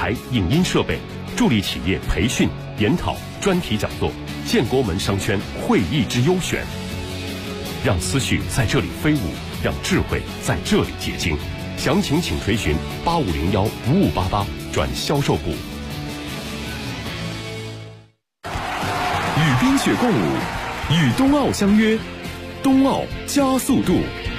台、影音设备，助力企业培训、研讨、专题讲座，建国门商圈会议之优选。让思绪在这里飞舞，让智慧在这里结晶。详情请垂询8501-5588转销售部。 与冰雪共舞，与冬奥相约，冬奥加速度。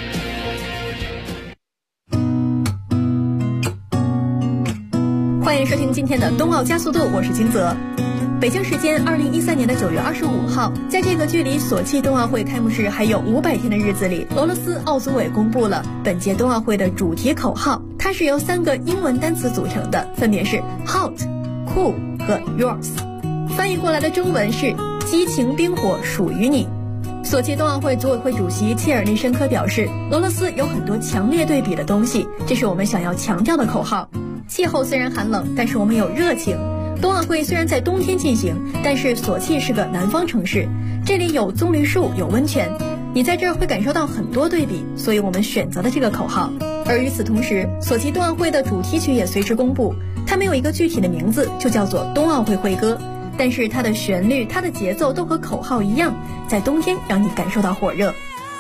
欢迎收听今天的冬奥加速度，我是金泽。北京时间2013年9月25号，在这个距离索契冬奥会开幕式还有500天的日子里，俄罗斯奥组委公布了本届冬奥会的主题口号，它是由3个英文单词组成的，分别是 Hot、Cool 和 Yours。翻译过来的中文是激情冰火属于你。索契冬奥会组委会主席切尔尼申科表示，俄罗斯有很多强烈对比的东西，这是我们想要强调的口号。气候虽然寒冷，但是我们有热情。冬奥会虽然在冬天进行，但是索契是个南方城市，这里有棕榈树，有温泉，你在这儿会感受到很多对比，所以我们选择了这个口号。而与此同时，索契冬奥会的主题曲也随之公布，它没有一个具体的名字，就叫做冬奥会会歌，但是它的旋律、它的节奏都和口号一样，在冬天让你感受到火热。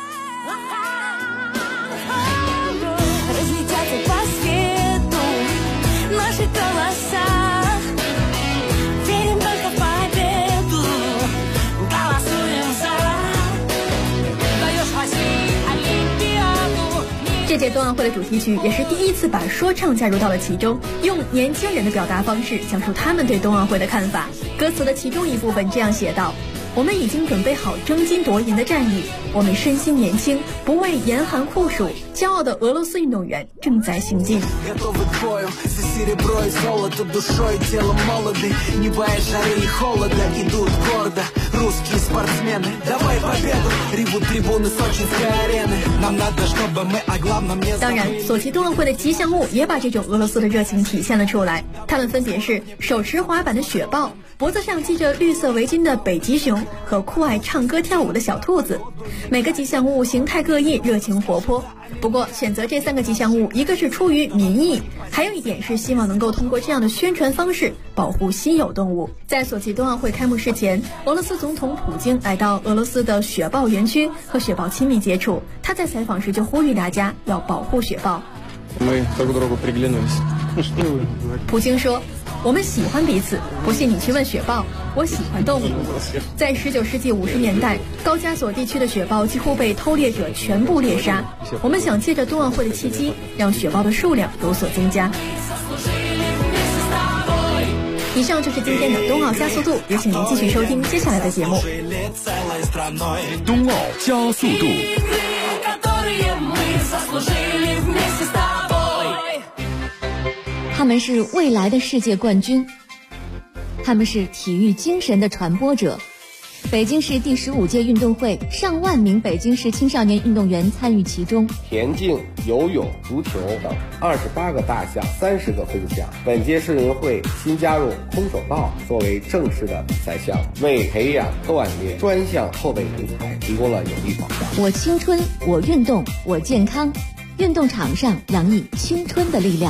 这届冬奥会的主题曲也是第一次把说唱加入到了其中，用年轻人的表达方式讲述他们对冬奥会的看法。歌词的其中一部分这样写道：我们已经准备好争金夺银的战役，我们身心年轻，不畏严寒酷暑，骄傲的俄罗斯运动员正在行进。当然，索契冬奥会的吉祥物也把这种俄罗斯的热情体现了出来，他们分别是手持滑板的雪豹，脖子上系着绿色围巾的北极熊和酷爱唱歌跳舞的小兔子。每个吉祥物形态各异，热情活泼。不过选择这3个吉祥物，一个是出于民意，还有一点是希望能够通过这样的宣传方式保护稀有动物。在索契冬奥会开幕式前，俄罗斯总统普京来到俄罗斯的雪豹园区和雪豹亲密接触，他在采访时就呼吁大家要保护雪豹。普京说，我们喜欢彼此，不信你去问雪豹，我喜欢动物。在19世纪50年代，高加索地区的雪豹几乎被偷猎者全部猎杀，我们想借着冬奥会的契机，让雪豹的数量有所增加。以上就是今天的冬奥加速度，也请您继续收听接下来的节目。 冬奥加速度。 他们是未来的世界冠军，他们是体育精神的传播者。北京市第15届运动会，上万名北京市青少年运动员参与其中。 田径、游泳、足球等28个大项，30个分项。本届世运会新加入空手道作为正式的比赛项目，为培养锻炼专项后备人才提供了有力保障。 我青春，我运动，我健康。运动场上洋溢青春的力量。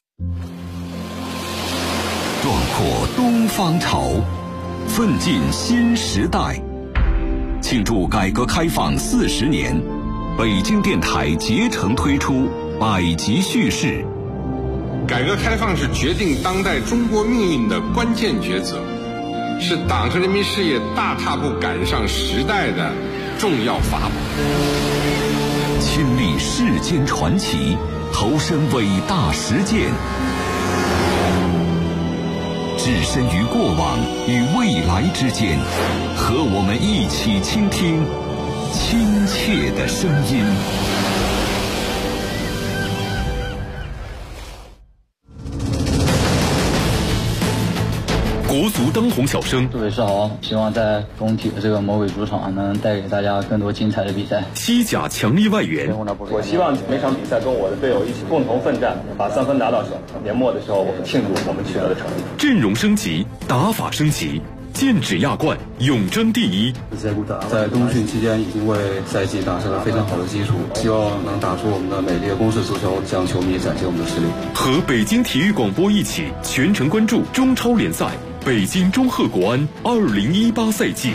壮阔东方潮，奋进新时代。庆祝改革开放40年，北京电台竭诚推出百集叙事。 改革开放是决定当代中国命运的关键抉择，是党和人民事业大踏步赶上时代的重要法宝。 亲历世间传奇，投身伟大实践，置身于过往与未来之间，和我们一起倾听亲切的声音。国足当红小生， 各位是好，希望在工体的这个魔鬼主场能带给大家更多精彩的比赛。 西甲强力外援， 我希望每场比赛跟我的队友一起共同奋战，把3分拿到手。年末的时候，我们庆祝我们取得的成绩。 阵容升级，打法升级， 剑指亚冠，永争第一。 在冬训期间已经为赛季打下了非常好的基础，希望能打出我们的美丽的攻势足球，向球迷展现我们的实力。 和北京体育广播一起全程关注中超联赛北京中赫国安2018赛季。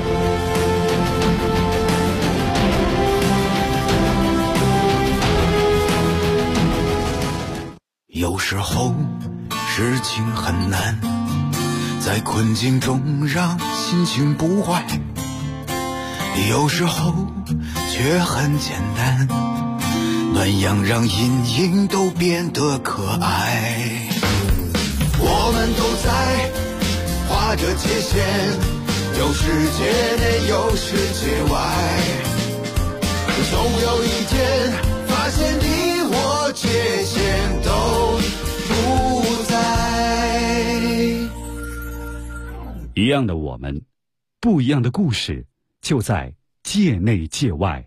有时候事情很难，在困境中让心情不坏，有时候却很简单，暖阳让阴影都变得可爱。我们都在画着界限，有世界内有世界外，总有一天发现你我界限都不在。 一样的我们，不一样的故事，就在界内界外。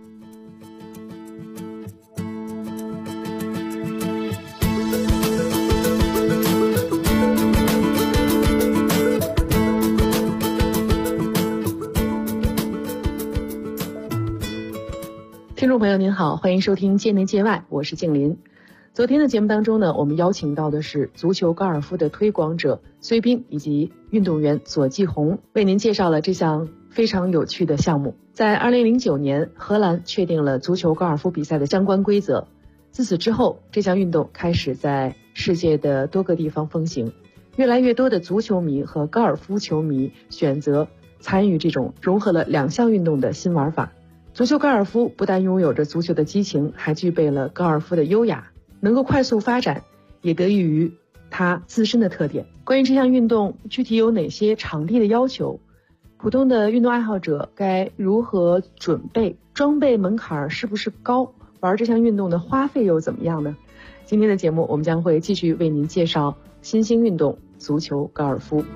听众朋友您好，欢迎收听界内界外，我是静林。昨天的节目当中呢，我们邀请到的是足球高尔夫的推广者崔斌以及运动员左继红，为您介绍了这项非常有趣的项目。在2009年，荷兰确定了足球高尔夫比赛的相关规则，自此之后，这项运动开始在世界的多个地方风行，越来越多的足球迷和高尔夫球迷选择参与这种融合了两项运动的新玩法。足球高尔夫不但拥有着足球的激情，还具备了高尔夫的优雅，能够快速发展，也得益于它自身的特点。关于这项运动具体有哪些场地的要求，普通的运动爱好者该如何准备，装备门槛是不是高，玩这项运动的花费又怎么样呢？今天的节目我们将会继续为您介绍新兴运动足球高尔夫。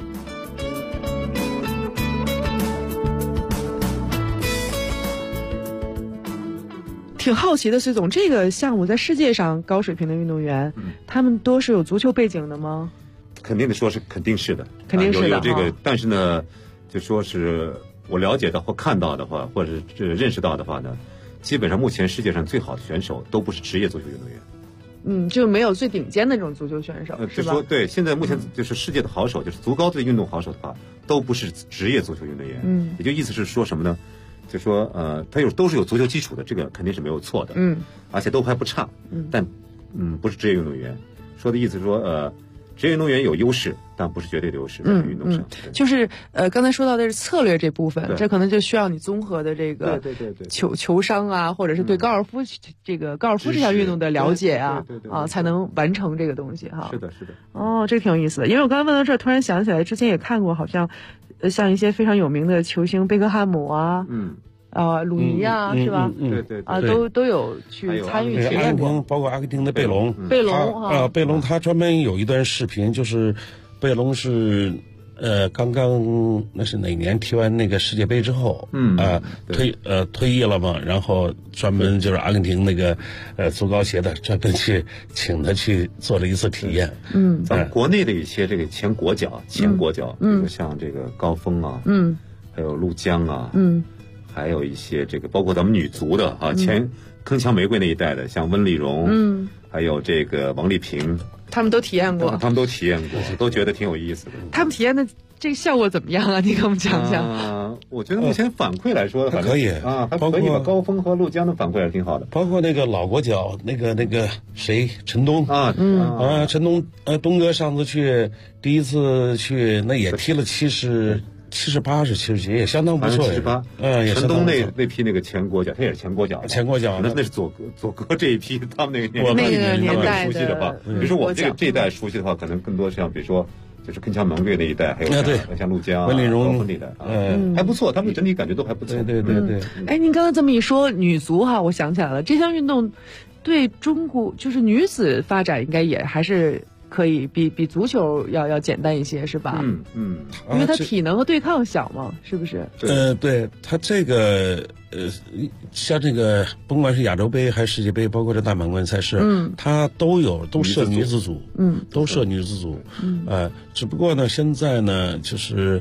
挺好奇的，崔总，这个项目在世界上高水平的运动员，他们都是有足球背景的吗？ 肯定的说是肯定是的， 肯定是的， 有这个，但是呢，就说是我了解到或看到的话，或者是认识到的话呢，基本上目前世界上最好的选手都不是职业足球运动员。 就没有最顶尖的这种足球选手，是吧？ 就说对，现在目前就是世界的好手，就是足高的运动好手的话，都不是职业足球运动员。也就意思是说什么呢？就说他都是有足球基础的，这个肯定是没有错的。而且都还不差。但不是职业运动员。说的意思是说职业运动员有优势，但不是绝对的优势在运动上。 就是刚才说到的是策略这部分，这可能就需要你综合的这个球商啊，或者是对高尔夫这项运动的了解啊，才能完成这个东西哈。 是的，是的。 哦，这挺有意思的，因为我刚刚问到这儿，突然想起来，之前也看过，好像像一些非常有名的球星贝克汉姆啊，鲁尼啊，是吧？ 对都有去参与体验过， 包括阿根廷的贝隆，贝隆他专门有一段视频，就是贝隆是刚刚那是哪年踢完那个世界杯之后，退役了嘛，然后专门就是阿根廷那个足高协的专门去请他去做了一次体验。 咱们国内的一些这个前国脚，比如像这个高峰啊，还有陆江啊，还有一些这个包括咱们女足的前铿锵玫瑰那一代的，像温丽蓉，还有这个王丽萍， 他们都体验过， 都觉得挺有意思的。 他们体验的这个效果怎么样啊？你给我们讲讲。 我觉得目前反馈来说， 还可以还可以吧。高峰和陆江的反馈还是挺好的。 包括那个老国脚，那个谁，陈东陈东，东哥上次第一次去，那也踢了78是70几，也相当不错。 78，陈东那批那个前国脚，他也是前国脚，那是左哥这一批，他们那个年代熟悉的话，比如说我们这一代熟悉的话，可能更多像比如说就是铿锵玫瑰那一代，还有像陆江、 温丽蓉那一代，还不错，他们整体感觉都还不错。 对。 您刚刚这么一说，女足哈，我想起来了，这项运动对中国就是女子发展应该也还是可以比足球要简单一些，是吧？因为它体能和对抗小嘛，是不是？ 对，它这个像这个甭管是亚洲杯还是世界杯，包括这大满贯赛事，它都设女子组，都设女子组，只不过呢，现在呢，就是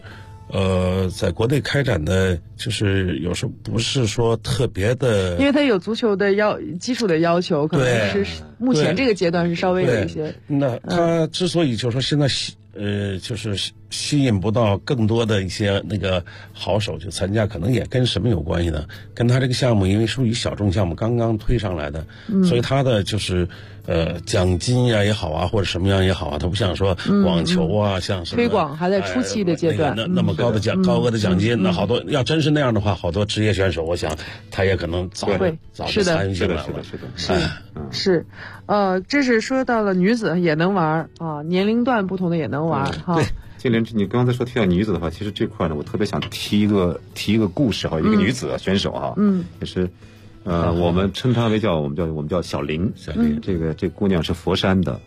在国内开展的，就是有时候不是说特别的， 因为它有足球的基础的要求，可能是目前这个阶段是稍微有一些。 那它之所以就是说现在就是吸引不到更多的一些那个好手去参加，可能也跟什么有关系呢？跟他这个项目因为属于小众项目，刚刚推上来的，所以他的就是奖金呀也好啊，或者什么样也好啊，他不像说网球啊，像什么推广还在初期的阶段， 那么高额的奖金，那好多要真是那样的话，好多职业选手，我想他也可能早就参与进来了。 是，这是说到了女子也能玩啊，年龄段不同的也能玩哈。 对，金莲，你刚才说提到女子的话，其实这块呢，我特别想提一个故事哈，一个女子选手哈，也是，我们称她为我们叫小林，这姑娘是佛山的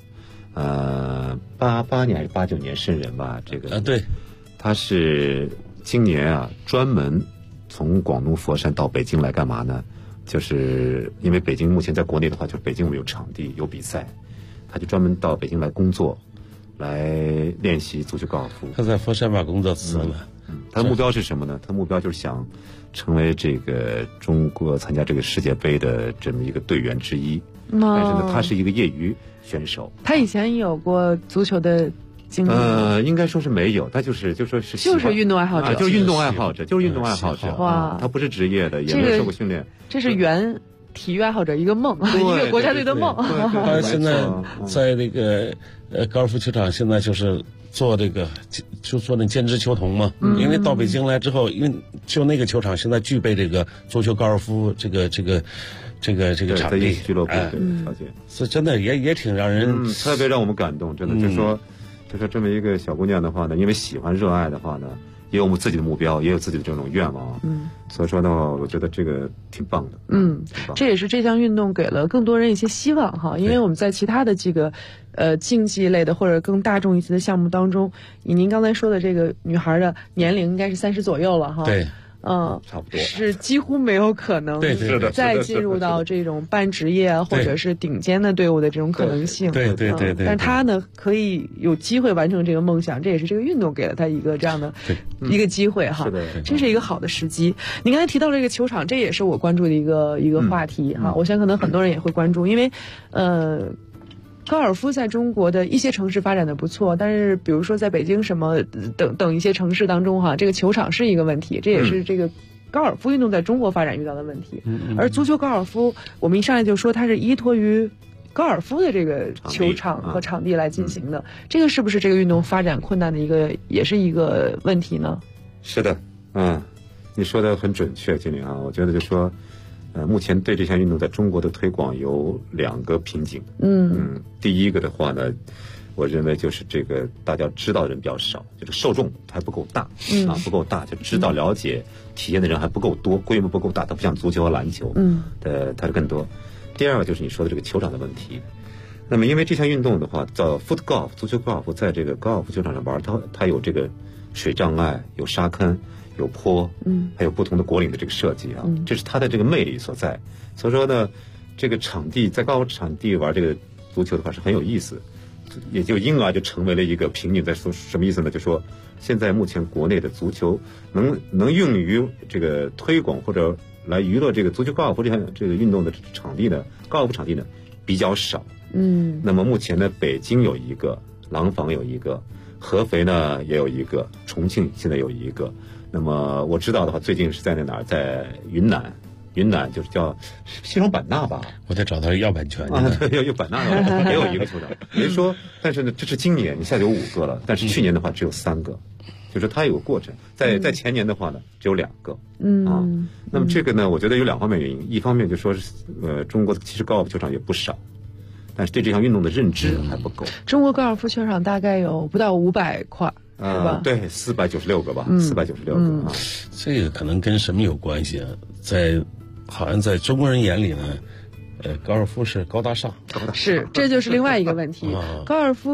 ，88年还是89年生人吧，这个对， 她是今年啊专门从广东佛山到北京来干嘛呢？就是因为北京目前在国内的话，就是北京我们有场地有比赛，他就专门到北京来工作，来练习足球高尔夫。 他在佛山把工作辞了。 他的目标是什么呢？他目标就是想成为这个中国参加这个世界杯的这么一个队员之一。但是呢，他是一个业余选手。 他以前有过足球的经历？ 应该说是没有，他就是运动爱好者， 就是运动爱好者，哇，他不是职业的，也没有受过训练。 这是原体育爱好者一个梦，一个国家队的梦。 他现在在那个高尔夫球场，现在就是做那兼职球童嘛。因为到北京来之后，因为就那个球场现在具备这个足球高尔夫这个场地俱乐部条件， 是真的也挺让人特别让我们感动。真的就是说这么一个小姑娘的话呢，因为喜欢热爱的话呢，也有我们自己的目标，也有自己的这种愿望。所以说呢，我觉得这个挺棒的。 这也是这项运动给了更多人一些希望哈。因为我们在其他的这个竞技类的或者更大众一些的项目当中，以您刚才说的这个女孩的年龄应该是30左右了哈。 对。 差不多是几乎没有可能再进入到这种半职业啊，或者是顶尖的队伍的这种可能性。 对。 但他呢，可以有机会完成这个梦想，这也是这个运动给了他一个这样的一个机会哈。这是一个好的时机。你刚才提到这个球场，这也是我关注的一个话题哈。我想可能很多人也会关注，因为高尔夫在中国的一些城市发展的不错，但是比如说在北京什么等一些城市当中哈，这个球场是一个问题，这也是这个高尔夫运动在中国发展遇到的问题。而足球高尔夫，我们一上来就说它是依托于高尔夫的这个球场和场地来进行的，这个是不是这个运动发展困难的也是一个问题呢？ 是的，你说的很准确，金玲啊，我觉得就说。目前对这项运动在中国的推广有2个瓶颈。第一个的话呢，我认为就是这个大家知道的人比较少，就是受众还不够大，不够大，就知道了解体验的人还不够多，规模不够大，它不像足球和篮球，它是更多。第二个就是你说的这个球场的问题。那么因为这项运动的话叫 foot golf， 足球高尔夫，在这个高尔夫球场上玩，它有这个水障碍，有沙坑，有坡，还有不同的果岭的这个设计啊，这是它的这个魅力所在。所以说呢，这个场地在高尔夫场地玩这个足球的话是很有意思，也就因而就成为了一个瓶颈。在说什么意思呢？就说现在目前国内的足球能用于这个推广或者来娱乐这个足球高尔夫这个运动的场地呢，高尔夫场地呢比较少。那么目前呢，北京有一个，廊坊有一个，合肥呢也有一个，重庆现在有一个。那么我知道的话，最近是在哪儿？在云南就是叫西双版纳吧。 我得找他要版权对，要版纳的也有一个球场。也就是说，但是呢，这是今年，你现在有5个了，但是去年的话只有3个，就是它有个过程。在前年的话呢，只有2个。那么这个呢，我觉得有2方面原因。一方面就说是中国的其实高尔夫球场也不少，但是对这项运动的认知还不够。 中国高尔夫球场大概有不到500块。 对，496个吧，496个啊。 这个可能跟什么有关系啊？好像在中国人眼里呢，高尔夫是高大上， 是，这就是另外一个问题。高尔夫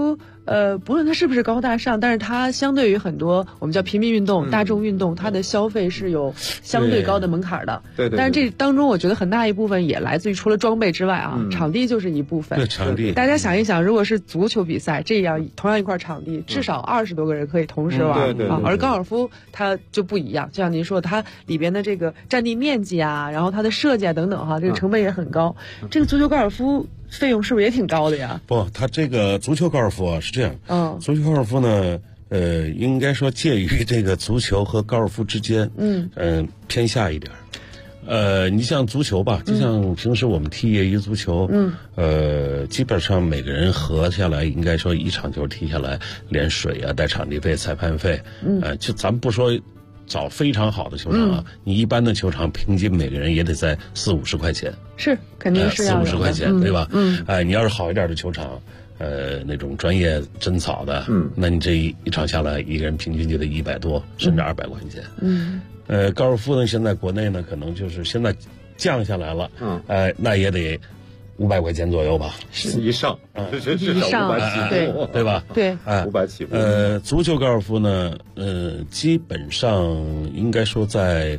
不论它是不是高大上，但是它相对于很多我们叫平民运动、大众运动，它的消费是有相对高的门槛的。 对。 但是这当中，我觉得很大一部分也来自于除了装备之外啊，场地就是一部分。 对，场地。 大家想一想，如果是足球比赛，这样同样一块场地，至少20多个人可以同时玩啊。而高尔夫它就不一样，就像您说，它里边的这个占地面积啊，然后它的设计啊等等哈，这个成本也很高。这个足球高尔夫费用是不是也挺高的呀？ 不，它这个足球高尔夫啊是这样，足球高尔夫呢，应该说介于这个足球和高尔夫之间，偏下一点。你像足球吧，就像平时我们踢业余足球，基本上每个人合下来，应该说一场球踢下来，连水啊、带场地费、裁判费，就咱不说找非常好的球场啊，你一般的球场平均每个人也得在40-50块钱， 是肯定是要 40-50块钱，对吧？你要是好一点的球场，那种专业真草的，那你这一场下来，一个人平均就得100多，甚至200块钱。高尔夫呢，现在国内呢，可能就是现在降下来了，那也得500块钱左右吧， 以上，至少500起步， 对吧？ 对 ，500起步。 足球高尔夫呢，基本上应该说在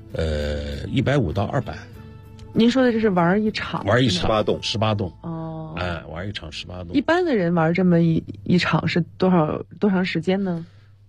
150到200。 您说的这是玩一场 18 洞哦， 玩一场18洞。 一般的人玩这么一场是多长时间呢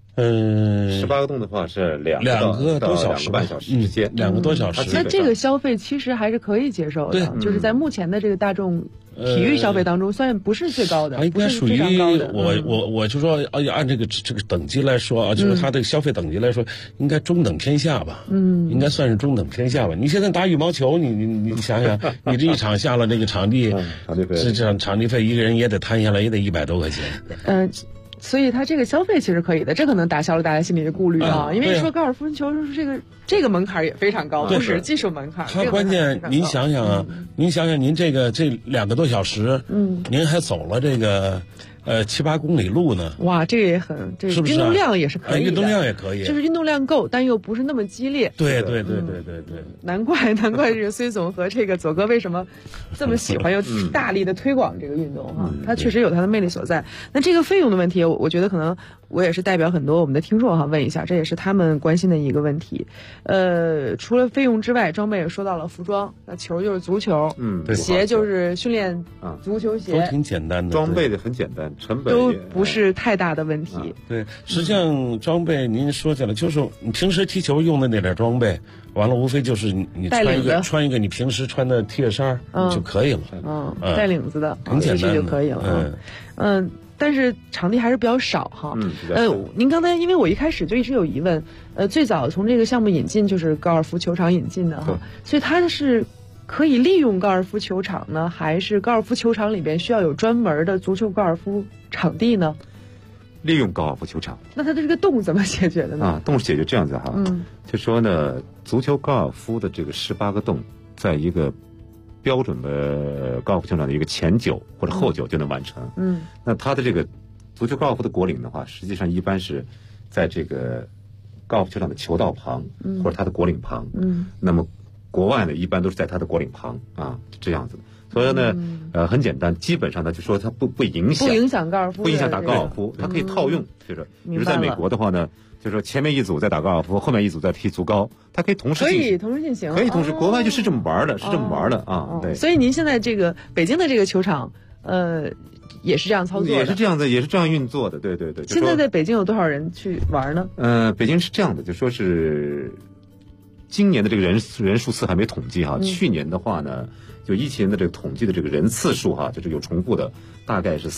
？18个洞的话是2个多小时半小时之间 ，2个多小时。 那这个消费其实还是可以接受的，就是在目前的这个大众体育消费当中，算不是最高的， 应该属于我就说按这个等级来说啊，就是它的消费等级来说，应该中等偏下吧，应该算是中等偏下吧。你现在打羽毛球，你想想，你这一场下了这个场地费，一个人也得摊下来也得100多块钱。 所以它这个消费其实可以的，这可能打消了大家心里的顾虑啊。因为说高尔夫球这个门槛也非常高，不是技术门槛。 它关键您想想啊，您这2个多小时，您还走了这个7-8公里路呢。 哇，这个也很，这个运动量也是可以的， 运动量也可以， 就是运动量够，但又不是那么激烈。 对。 难怪这个崔总和这个左哥为什么这么喜欢又大力的推广这个运动哈，它确实有它的魅力所在。那这个费用的问题，我觉得可能我也是代表很多我们的听众哈问一下，这也是他们关心的一个问题。除了费用之外，装备也说到了服装，那球就是足球，鞋就是训练足球鞋， 都挺简单的， 装备的很简单。成本都不是太大的问题。 对，实际上装备您说起来，就是你平时踢球用的那点装备，完了无非就是你穿一个你平时穿的 T 恤衫就可以了。 带领子的， 很简单就可以了。但是场地还是比较少哈。您刚才因为我一开始就一直有疑问，最早从这个项目引进就是高尔夫球场引进的哈，所以它是可以利用高尔夫球场呢，还是高尔夫球场里边需要有专门的足球高尔夫场地呢？ 利用高尔夫球场。 那它的这个洞怎么解决的呢？ 洞是解决这样子哈，就说呢，足球高尔夫的这个18个洞，在一个标准的高尔夫球场的一个前9或者后9就能完成。那它的这个足球高尔夫的果岭的话，实际上一般是在这个高尔夫球场的球道旁，或者它的果岭旁。那么国外呢，一般都是在它的果岭旁这样子的。所以呢，很简单，基本上呢，就说它不影响高尔夫， 不影响打高尔夫，它可以套用，就是比如在美国的话呢，就是说前面一组在打高尔夫，后面一组在踢足高，它可以同时进行，可以同时，国外就是这么玩的，对。 所以您现在这个北京的这个球场，也是这样操作的， 也是这样子，也是这样运作的，对。 现在在北京有多少人去玩呢？ 北京是这样的，就说是今年的这个人数次还没统计哈，去年的话呢，就疫情的这个统计的这个人次数哈，就是有重复的，大概是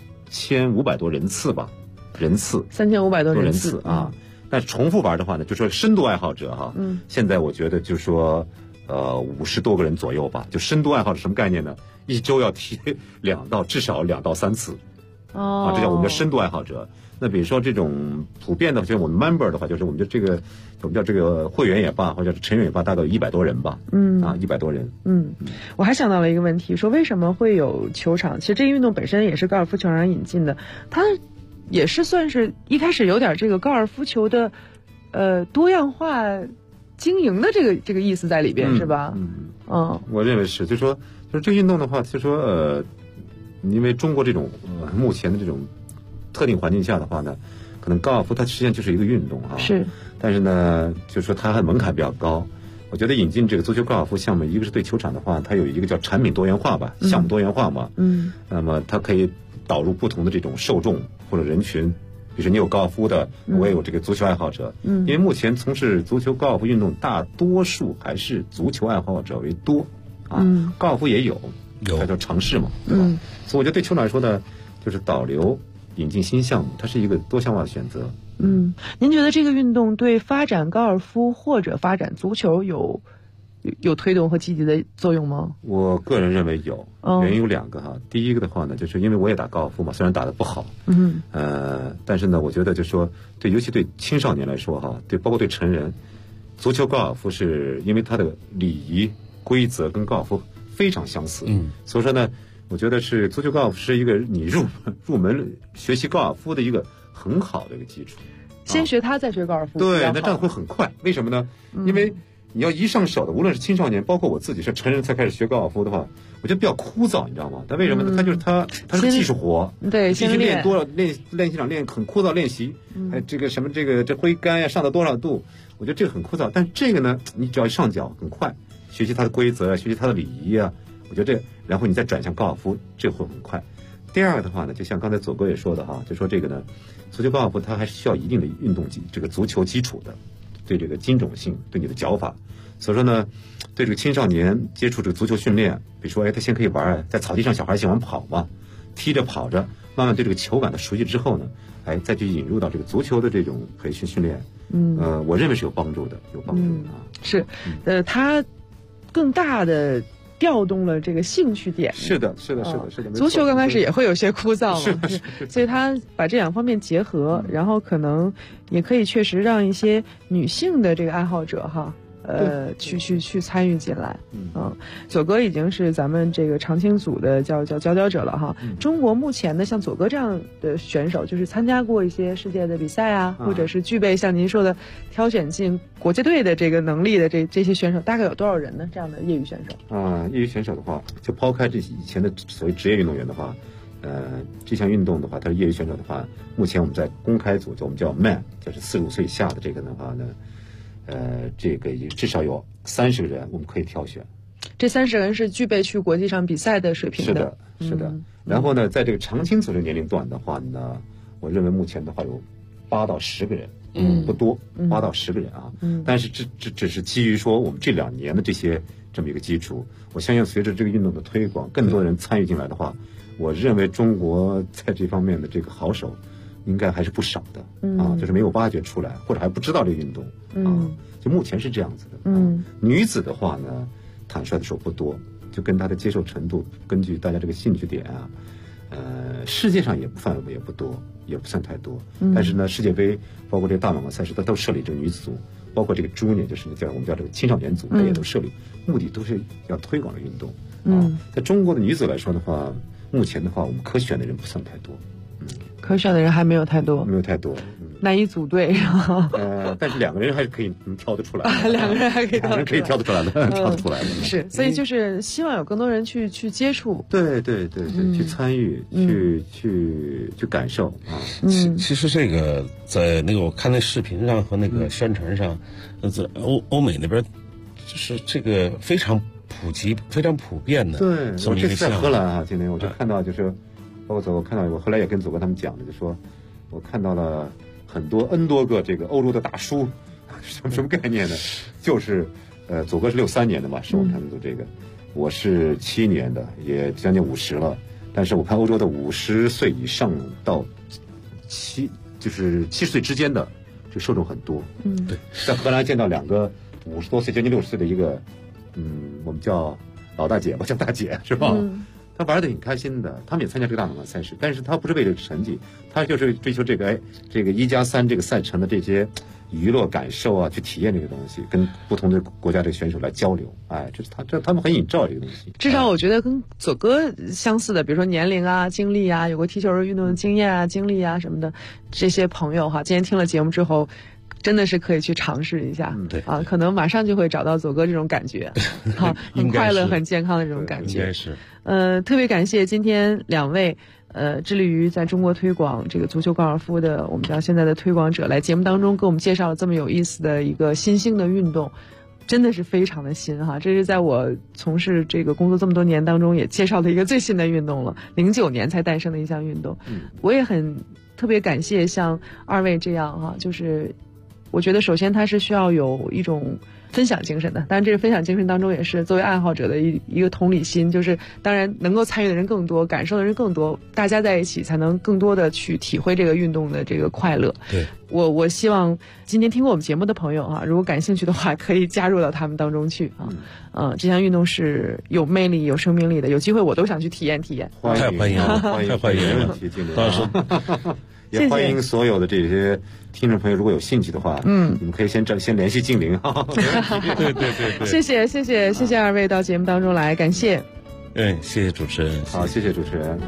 3500多人次吧，人次 3500多人次啊。但是重复玩的话呢，就说深度爱好者哈，现在我觉得就说50多个人左右吧。就深度爱好者什么概念呢？一周要踢至少2到3次，这叫我们的深度爱好者。那比如说这种普遍的，就是我们 member 的话，就是我们叫这个会员也罢，或者是成员也罢，大概有100多人吧。100多人。 我还想到了一个问题，说为什么会有球场？其实这个运动本身也是高尔夫球场引进的，它也是算是一开始有点这个高尔夫球的多样化经营的这个意思在里边，是吧？ 我认为是，就是这个运动的话，就说因为中国这种目前的这种特定环境下的话呢，可能高尔夫它实际上就是一个运动啊。 是。 但是呢，就是说它还门槛比较高。我觉得引进这个足球高尔夫项目，一个是对球场的话，它有一个叫产品多元化吧，项目多元化嘛。那么它可以导入不同的这种受众或者人群，比如说你有高尔夫的，我也有这个足球爱好者。因为目前从事足球高尔夫运动，大多数还是足球爱好者为多啊。高尔夫也有，它叫尝试嘛，对吧？所以我觉得对球场来说呢，就是导流引进新项目，它是一个多项化的选择。 您觉得这个运动对发展高尔夫或者发展足球有推动和积极的作用吗？ 我个人认为有，原因有2个哈。第一个的话呢，就是因为我也打高尔夫嘛，虽然打得不好，但是呢，我觉得就是说，尤其对青少年来说哈，包括对成人，足球高尔夫是因为它的礼仪规则跟高尔夫非常相似，所以说呢，我觉得是足球高尔夫是一个你入门学习高尔夫的一个很好的一个基础。 先学它，再学高尔夫。 对，那这样会很快。为什么呢？因为你要一上手的，无论是青少年，包括我自己是成人才开始学高尔夫的话，我觉得比较枯燥，你知道吗？但为什么呢？它是技术活， 对， 必须练多少练现场练很枯燥练习，还这个什么这挥杆呀，上到多少度，我觉得这个很枯燥。但这个呢，你只要一上脚很快，学习它的规则，学习它的礼仪啊，我觉得然后你再转向高尔夫，这会很快。第二个的话呢，就像刚才左哥也说的哈，就说这个呢，足球高尔夫它还是需要一定的运动这个足球基础的，对这个精准性，对你的脚法。所以说呢，对这个青少年接触这个足球训练，比如说他先可以玩，在草地上小孩喜欢跑嘛，踢着跑着，慢慢对这个球感的熟悉之后呢，再去引入到这个足球的这种培训训练，我认为是有帮助的，啊。 是，它更大的调动了这个兴趣点。 是的。 足球刚开始也会有些枯燥嘛， 是所以他把这2方面结合，然后可能也可以确实让一些女性的这个爱好者哈。去参与进来，左哥已经是咱们这个常青组的佼佼者了哈。中国目前呢，像左哥这样的选手，就是参加过一些世界的比赛啊，或者是具备像您说的挑选进国际队的这个能力的这些选手，大概有多少人呢？这样的业余选手业余选手的话，就抛开这以前的所谓职业运动员的话，这项运动的话，它是业余选手的话，目前我们在公开组，就我们叫 MAN， 就是45岁以下的这个的话呢。这个也至少有30个人，我们可以挑选。 这30个人是具备去国际上比赛的水平的。 是的。然后呢，在这个常青组这个年龄段的话呢，我认为目前的话有8到10个人，不多，8到10个人啊。但是这只是基于说我们这2年的这么一个基础。我相信随着这个运动的推广，更多人参与进来的话，我认为中国在这方面的这个好手。应该还是不少的就是没有挖掘出来，或者还不知道这个运动就目前是这样子的。女子的话呢，坦率的说不多，就跟她的接受程度，根据大家这个兴趣点啊，世界上范围也不多，也不算太多。但是呢，世界杯包括这个大满贯赛事，它都设立这个女子组，包括这个junior，就是我们叫这个青少年组，它也都设立，目的都是要推广的运动在中国的女子来说的话，目前的话，我们可选的人不算太多。 可选的人还没有太多，难以组队，然后但是2个人还是可以挑得出来 2个人还可以挑得出来的，挑得出来的。 是，所以就是希望有更多人去接触， 对，去参与，去感受啊。 其实这个在那个我看那视频上和那个宣传上，在欧美那边，就是这个非常普及、非常普遍的。 对，我这次在荷兰啊，今天我就看到就是。包括我看到，我后来也跟左哥他们讲的，就说我看到了很多 N 多个这个欧洲的大叔，什么概念呢？就是左哥是63年的嘛，是我们他们组这个，我是7年的，也将近50了。但是我看欧洲的50岁以上到70岁之间的这个受众很多。 对， 在荷兰见到2个50多岁将近60岁的一个，我们叫老大姐吧，叫大姐是吧？他玩得挺开心的，他们也参加这个大满贯赛事，但是他不是为了成绩，他就是追求这个1+3这个赛程的这些娱乐感受啊，去体验这个东西，跟不同的国家的选手来交流。这是他们很enjoy这个东西。 至少我觉得跟左哥相似的，比如说年龄啊、经历啊，有过踢球运动的经验啊、经历啊什么的，这些朋友哈，今天听了节目之后。真的是可以去尝试一下， 对可能马上就会找到左哥这种感觉，很快乐、很健康的这种感觉。 应该是。 特别感谢今天2位， 致力于在中国推广这个足球高尔夫的我们叫现在的推广者，来节目当中给我们介绍了这么有意思的一个新兴的运动，真的是非常的新哈。这是在我从事这个工作这么多年当中也介绍的一个最新的运动了，09年才诞生的一项运动。我也很特别感谢像二位这样哈，就是我觉得首先它是需要有一种分享精神的，当然这个分享精神当中也是作为爱好者的一个同理心，就是当然能够参与的人更多，感受的人更多，大家在一起才能更多的去体会这个运动的这个快乐。 对， 我希望今天听过我们节目的朋友啊，如果感兴趣的话，可以加入到他们当中去啊。这项运动是有魅力、有生命力的，有机会我都想去体验体验。 太欢迎了，太欢迎了， 到时候也欢迎所有的这些听众朋友，如果有兴趣的话，你们可以先联系静玲哈。 对， 谢谢二位到节目当中来，感谢。 谢谢主持人， 好，谢谢主持人。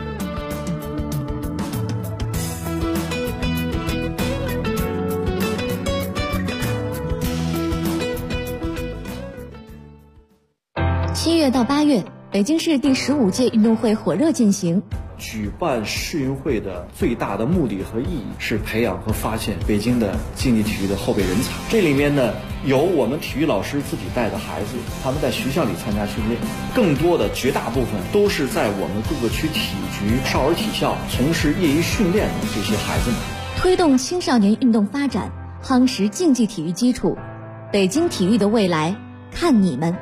7月到8月，北京市第15届运动会火热进行。 举办世运会的最大的目的和意义是培养和发现北京的竞技体育的后备人才。这里面呢，有我们体育老师自己带的孩子，他们在学校里参加训练，更多的绝大部分都是在我们各个区体局、少儿体校从事业余训练的这些孩子们。 推动青少年运动发展，夯实竞技体育基础，北京体育的未来，看你们！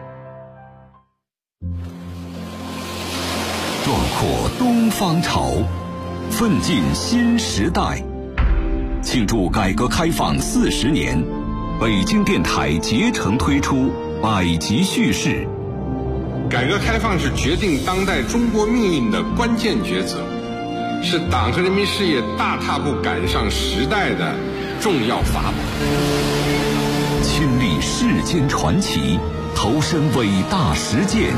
壮阔东方潮，奋进新时代。庆祝改革开放40年，北京电台竭诚推出百集叙事。 改革开放是决定当代中国命运的关键抉择，是党和人民事业大踏步赶上时代的重要法宝。 亲历世间传奇，投身伟大实践，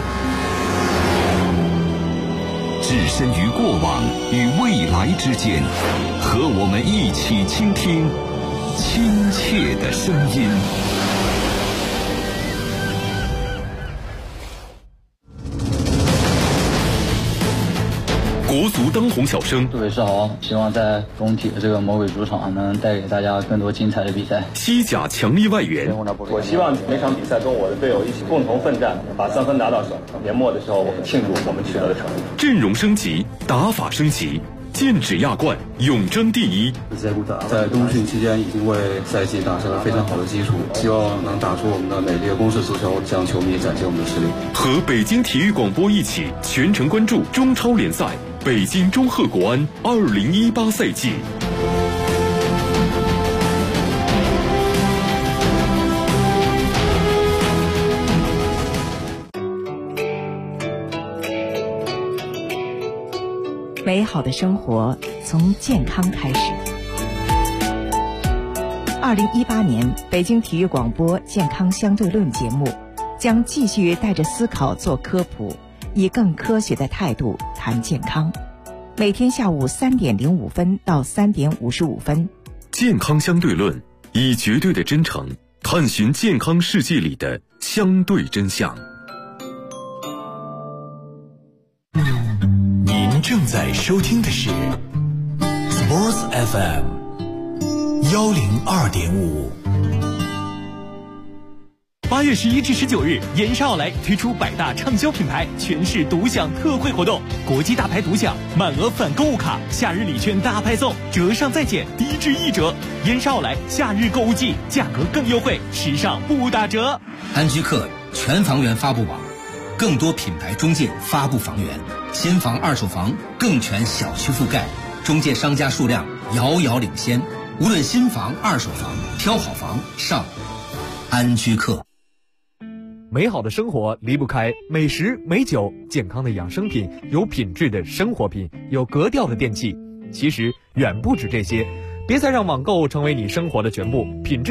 置身于过往与未来之间，和我们一起倾听亲切的声音。 国足当红小生， 各位是好，希望在工体的这个魔鬼主场能带给大家更多精彩的比赛。 西甲强力外援， 我希望每场比赛跟我的队友一起共同奋战，把3分拿到手。年末的时候，我们庆祝我们取得的成绩。 阵容升级，打法升级，剑指亚冠，永争第一。 在冬训期间已经为赛季打下了非常好的基础，希望能打出我们的美丽的攻势足球，向球迷展现我们的实力。 和北京体育广播一起全程关注中超联赛北京中赫国安2018赛季。 美好的生活从健康开始。2018年北京体育广播健康相对论节目将继续带着思考做科普，以更科学的态度谈健康。每天下午3点05分到3点55分。 健康相对论，以绝对的真诚探寻健康世界里的相对真相。 您正在收听的是 Sports FM 102.5。 8月11至19日，延世奥莱推出百大畅销品牌全市独享特惠活动，国际大牌独享，满额返购物卡，夏日礼券大派送，折上再减，低至1折。延世奥莱夏日购物季，价格更优惠，时尚不打折。 安居客全房源发布网，更多品牌中介发布房源，新房二手房更全小区覆盖，中介商家数量遥遥领先。无论新房二手房，挑好房上安居客。 美好的生活离不开美食美酒，健康的养生品，有品质的生活品，有格调的电器。其实远不止这些，别再让网购成为你生活的全部，品质